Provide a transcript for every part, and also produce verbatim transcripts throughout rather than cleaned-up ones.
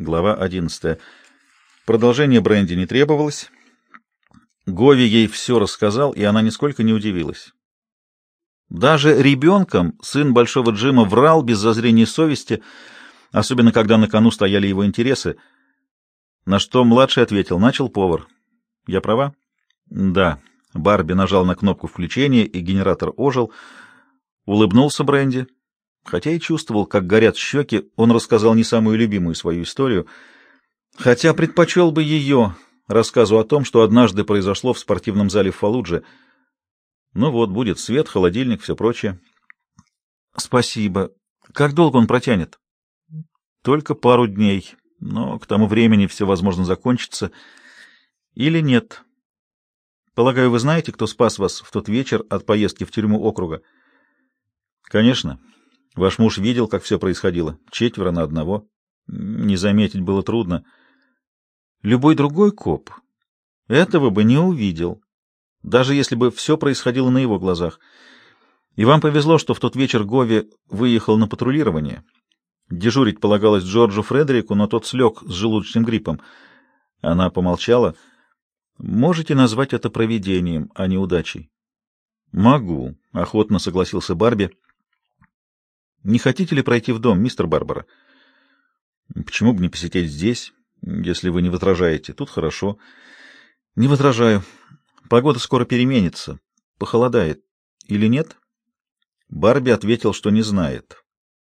Глава одиннадцатая. Продолжение Бренди не требовалось. Гови ей все рассказал, и она нисколько не удивилась. Даже ребенком сын Большого Джима врал без зазрения совести, особенно когда на кону стояли его интересы. На что младший ответил: начал повар. Я права? Да. Барби нажал на кнопку включения, и генератор ожил. Улыбнулся Бренди. Хотя и чувствовал, как горят щеки, он рассказал не самую любимую свою историю, хотя предпочел бы ее рассказу о том, что однажды произошло в спортивном зале в Фалудже. Ну вот, будет свет, холодильник, все прочее. Спасибо. Как долго он протянет? Только пару дней, но к тому времени все, возможно, закончится. Или нет. Полагаю, вы знаете, кто спас вас в тот вечер от поездки в тюрьму округа? Конечно. Ваш муж видел, как все происходило. Четверо на одного. Не заметить было трудно. Любой другой коп этого бы не увидел, даже если бы все происходило на его глазах. И вам повезло, что в тот вечер Гови выехал на патрулирование. Дежурить полагалось Джорджу Фредерику, но тот слег с желудочным гриппом. Она помолчала. Можете назвать это провидением, а не удачей? Могу, охотно согласился Барби. Не хотите ли пройти в дом, мистер Барбара? Почему бы не посидеть здесь, если вы не возражаете? Тут хорошо. Не возражаю. Погода скоро переменится. Похолодает. Или нет? Барби ответил, что не знает.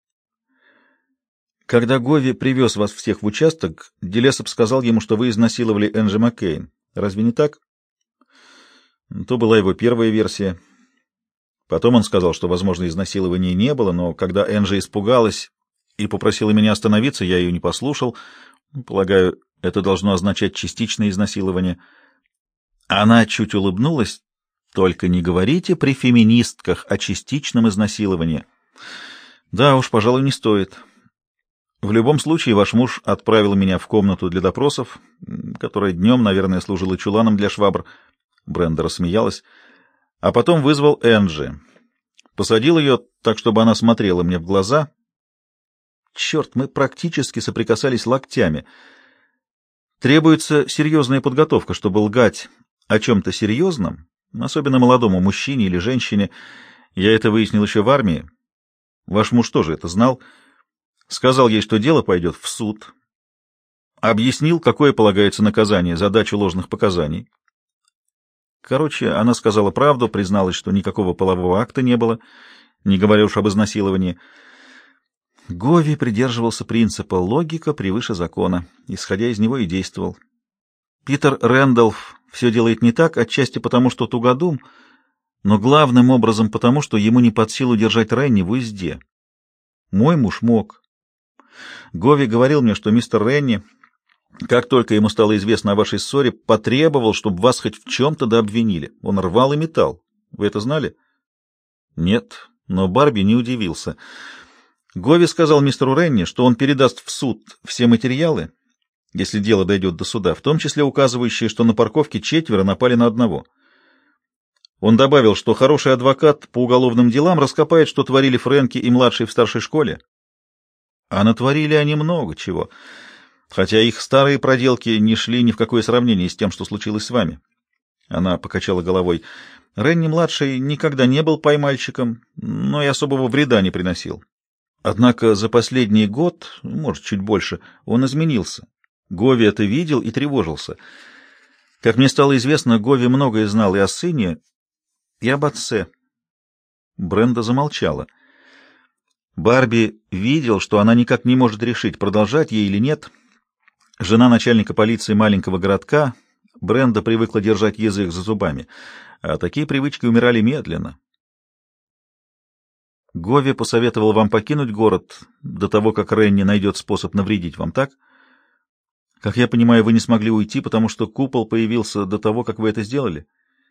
Когда Гови привез вас всех в участок, Делесоп сказал ему, что вы изнасиловали Энджи Маккейн. Разве не так? То была его первая версия. Потом он сказал, что, возможно, изнасилования не было, но когда Энджи испугалась и попросила меня остановиться, я ее не послушал. Полагаю, это должно означать частичное изнасилование. Она чуть улыбнулась. Только не говорите при феминистках о частичном изнасиловании. Да уж, пожалуй, не стоит. В любом случае, ваш муж отправил меня в комнату для допросов, которая днем, наверное, служила чуланом для швабр. Бренда рассмеялась. А потом вызвал Энджи. Посадил ее так, чтобы она смотрела мне в глаза. Черт, мы практически соприкасались локтями. Требуется серьезная подготовка, чтобы лгать о чем-то серьезном, особенно молодому мужчине или женщине. Я это выяснил еще в армии. Ваш муж тоже это знал. Сказал ей, что дело пойдет в суд. Объяснил, какое полагается наказание за дачу ложных показаний. Короче, она сказала правду, призналась, что никакого полового акта не было, не говоря уж об изнасиловании. Гови придерживался принципа «логика превыше закона», исходя из него и действовал. Питер Рэндалф все делает не так, отчасти потому, что тугодум, но главным образом потому, что ему не под силу держать Ренни в узде. Мой муж мог. Гови говорил мне, что мистер Ренни, как только ему стало известно о вашей ссоре, потребовал, чтобы вас хоть в чем-то да обвинили. Он рвал и метал. Вы это знали? Нет, но Барби не удивился. Гови сказал мистеру Ренни, что он передаст в суд все материалы, если дело дойдет до суда, в том числе указывающие, что на парковке четверо напали на одного. Он добавил, что хороший адвокат по уголовным делам раскопает, что творили Фрэнки и младшие в старшей школе. А натворили они много чего, хотя их старые проделки не шли ни в какое сравнение с тем, что случилось с вами. Она покачала головой. Ренни-младший никогда не был поймальчиком, но и особого вреда не приносил. Однако за последний год, может, чуть больше, он изменился. Гови это видел и тревожился. Как мне стало известно, Гови многое знал и о сыне, и об отце. Бренда замолчала. Барби видел, что она никак не может решить, продолжать ей или нет. Жена начальника полиции маленького городка, Бренда привыкла держать язык за зубами, а такие привычки умирали медленно. Гови посоветовал вам покинуть город до того, как Ренни найдет способ навредить вам, так? Как я понимаю, вы не смогли уйти, потому что купол появился до того, как вы это сделали?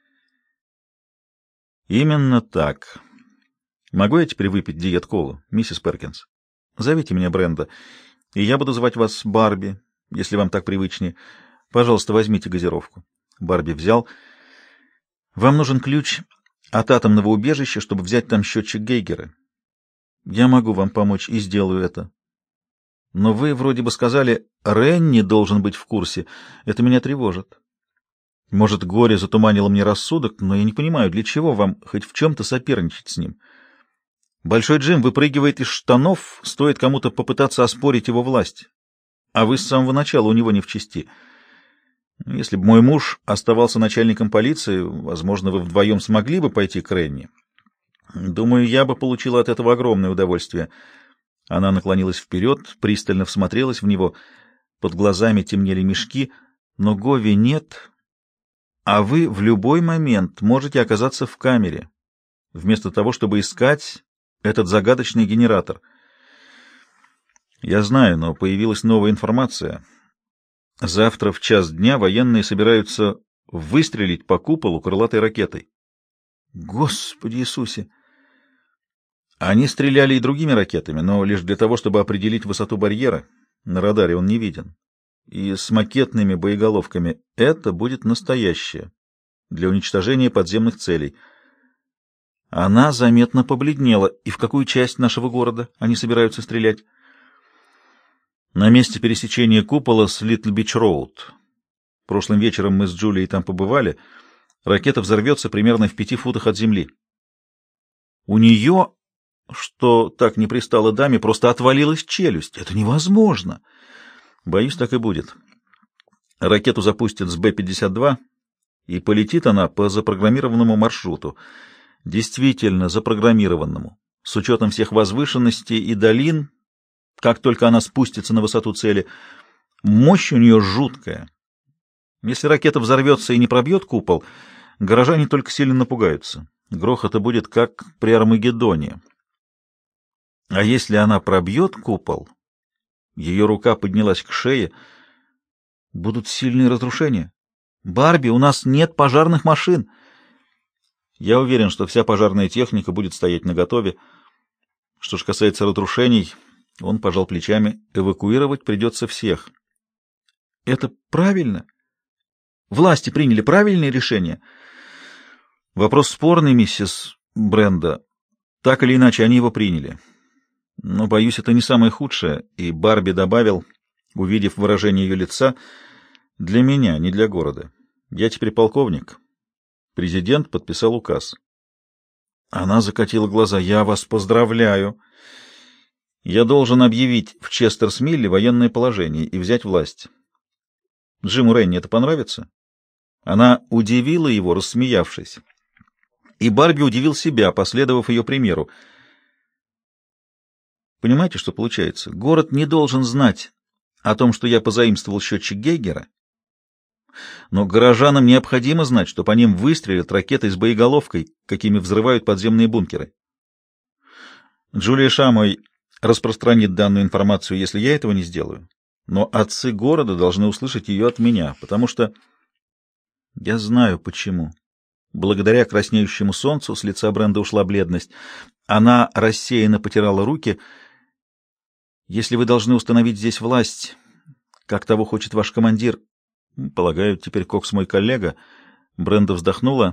Именно так. Могу я теперь выпить диет-колу, миссис Перкинс? Зовите меня Бренда, и я буду звать вас Барби, если вам так привычнее. Пожалуйста, возьмите газировку. Барби взял. Вам нужен ключ от атомного убежища, чтобы взять там счетчик Гейгера. Я могу вам помочь и сделаю это. Но вы вроде бы сказали, Ренни должен быть в курсе. Это меня тревожит. Может, горе затуманило мне рассудок, но я не понимаю, для чего вам хоть в чем-то соперничать с ним. Большой Джим выпрыгивает из штанов, стоит кому-то попытаться оспорить его власть. А вы с самого начала у него не в чести. Если бы мой муж оставался начальником полиции, возможно, вы вдвоем смогли бы пойти к Ренни. Думаю, я бы получила от этого огромное удовольствие. Она наклонилась вперед, пристально всмотрелась в него. Под глазами темнели мешки, но Гови нет, а вы в любой момент можете оказаться в камере, вместо того, чтобы искать этот загадочный генератор. Я знаю, но появилась новая информация. Завтра в час дня военные собираются выстрелить по куполу крылатой ракетой. Господи Иисусе! Они стреляли и другими ракетами, но лишь для того, чтобы определить высоту барьера. На радаре он не виден. И с макетными боеголовками. Это будет настоящее для уничтожения подземных целей. Она заметно побледнела. И в какую часть нашего города они собираются стрелять? На месте пересечения купола с Литл-Бич-Роуд. Прошлым вечером мы с Джулией там побывали. Ракета взорвется примерно в пяти футах от земли. У нее, что так не пристало даме, просто отвалилась челюсть. Это невозможно. Боюсь, так и будет. Ракету запустят с Бэ пятьдесят два, и полетит она по запрограммированному маршруту. Действительно запрограммированному, с учетом всех возвышенностей и долин. Как только она спустится на высоту цели, мощь у нее жуткая. Если ракета взорвется и не пробьет купол, горожане только сильно напугаются. Грохота будет, как при Армагеддоне. А если она пробьет купол, ее рука поднялась к шее, будут сильные разрушения. Барби, у нас нет пожарных машин. Я уверен, что вся пожарная техника будет стоять наготове. Что ж касается разрушений, он пожал плечами, эвакуировать придется всех. Это правильно? Власти приняли правильное решение? Вопрос спорный, миссис Бренда. Так или иначе, они его приняли. Но, боюсь, это не самое худшее. И Барби добавил, увидев выражение ее лица, для меня, не для города. Я теперь полковник. Президент подписал указ. Она закатила глаза. Я вас поздравляю. Я должен объявить в Честерс-Милле военное положение и взять власть. Джиму Ренни это понравится? Она удивила его, рассмеявшись. И Барби удивил себя, последовав ее примеру. Понимаете, что получается? Город не должен знать о том, что я позаимствовал счетчик Гейгера, но горожанам необходимо знать, что по ним выстрелят ракетой с боеголовкой, какими взрывают подземные бункеры. Джулия Шамой распространит данную информацию, если я этого не сделаю, но отцы города должны услышать ее от меня, потому что... Я знаю, почему. Благодаря краснеющему солнцу с лица Бренда ушла бледность. Она рассеянно потирала руки. Если вы должны установить здесь власть, как того хочет ваш командир, полагаю, теперь Кокс мой коллега, Бренда вздохнула.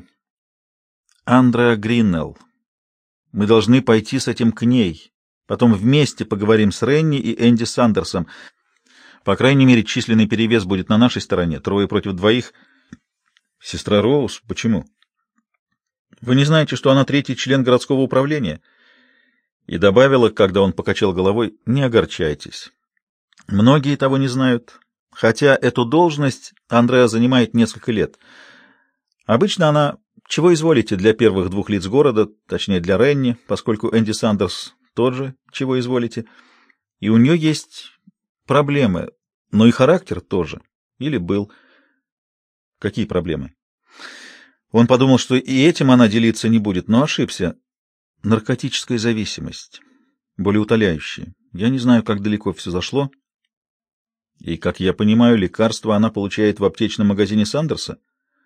Андреа Гриннелл, мы должны пойти с этим к ней. Потом вместе поговорим с Ренни и Энди Сандерсом. По крайней мере, численный перевес будет на нашей стороне, трое против двоих. Сестра Роуз, почему? Вы не знаете, что она третий член городского управления? И добавила, когда он покачал головой, не огорчайтесь. Многие того не знают, хотя эту должность Андреа занимает несколько лет. Обычно она, чего изволите, для первых двух лиц города, точнее для Ренни, поскольку Энди Сандерс тот же, чего изволите, и у нее есть проблемы, но и характер тоже, или был. Какие проблемы? Он подумал, что и этим она делиться не будет, но ошибся. Наркотическая зависимость, более утоляющая. Я не знаю, как далеко все зашло. И, как я понимаю, лекарства она получает в аптечном магазине Сандерса?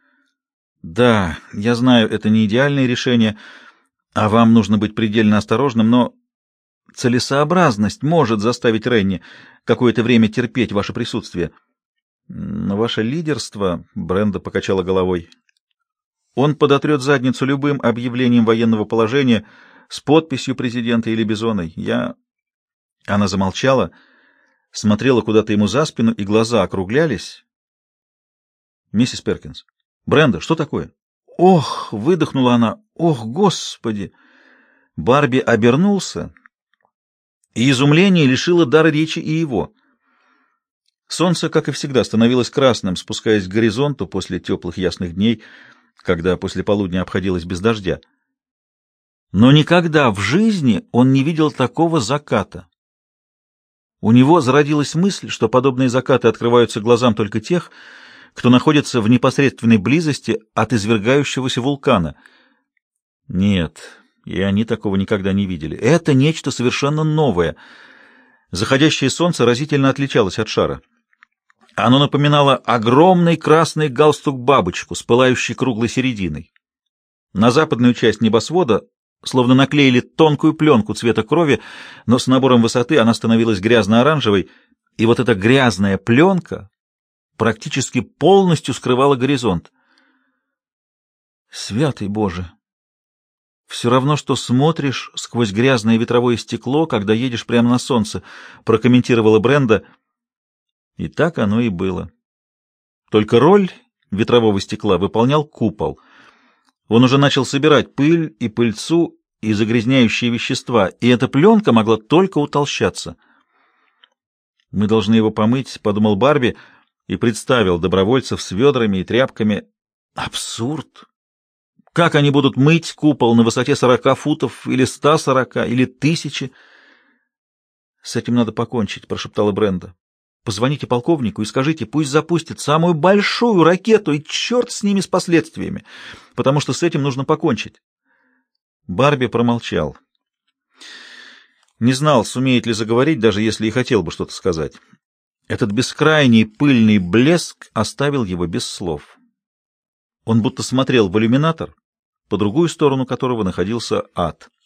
Да, я знаю, это не идеальное решение, а вам нужно быть предельно осторожным, но целесообразность может заставить Ренни какое-то время терпеть ваше присутствие. Но ваше лидерство, Бренда покачала головой, он подотрет задницу любым объявлением военного положения с подписью президента или Бизоной. Я... Она замолчала. смотрела куда-то ему за спину, и глаза округлялись. «Миссис Перкинс». «Бренда, что такое?» «Ох!» — выдохнула она. «Ох, Господи!» Барби обернулся, и изумление лишило дара речи и его. Солнце, как и всегда, становилось красным, спускаясь к горизонту после теплых ясных дней, когда после полудня обходилось без дождя. Но никогда в жизни он не видел такого заката. У него зародилась мысль, что подобные закаты открываются глазам только тех, кто находится в непосредственной близости от извергающегося вулкана. Нет, и они такого никогда не видели. Это нечто совершенно новое. Заходящее солнце разительно отличалось от шара. Оно напоминало огромный красный галстук-бабочку с пылающей круглой серединой. На западную часть небосвода словно наклеили тонкую пленку цвета крови, но с набором высоты она становилась грязно-оранжевой, и вот эта грязная пленка практически полностью скрывала горизонт. Святый Боже! Все равно, что смотришь сквозь грязное ветровое стекло, когда едешь прямо на солнце, прокомментировала Бренда. И так оно и было. Только роль ветрового стекла выполнял купол. Он уже начал собирать пыль и пыльцу и загрязняющие вещества, и эта пленка могла только утолщаться. «Мы должны его помыть», — подумал Барби, и представил добровольцев с ведрами и тряпками. Абсурд! Как они будут мыть купол на высоте сорока футов, или ста сорока, или тысячи? «С этим надо покончить», — прошептала Бренда. «Позвоните полковнику и скажите, пусть запустит самую большую ракету, и черт с ними, с последствиями, потому что с этим нужно покончить». Барби промолчал. Не знал, сумеет ли заговорить, даже если и хотел бы что-то сказать. Этот бескрайний пыльный блеск оставил его без слов. Он будто смотрел в иллюминатор, по другую сторону которого находился ад.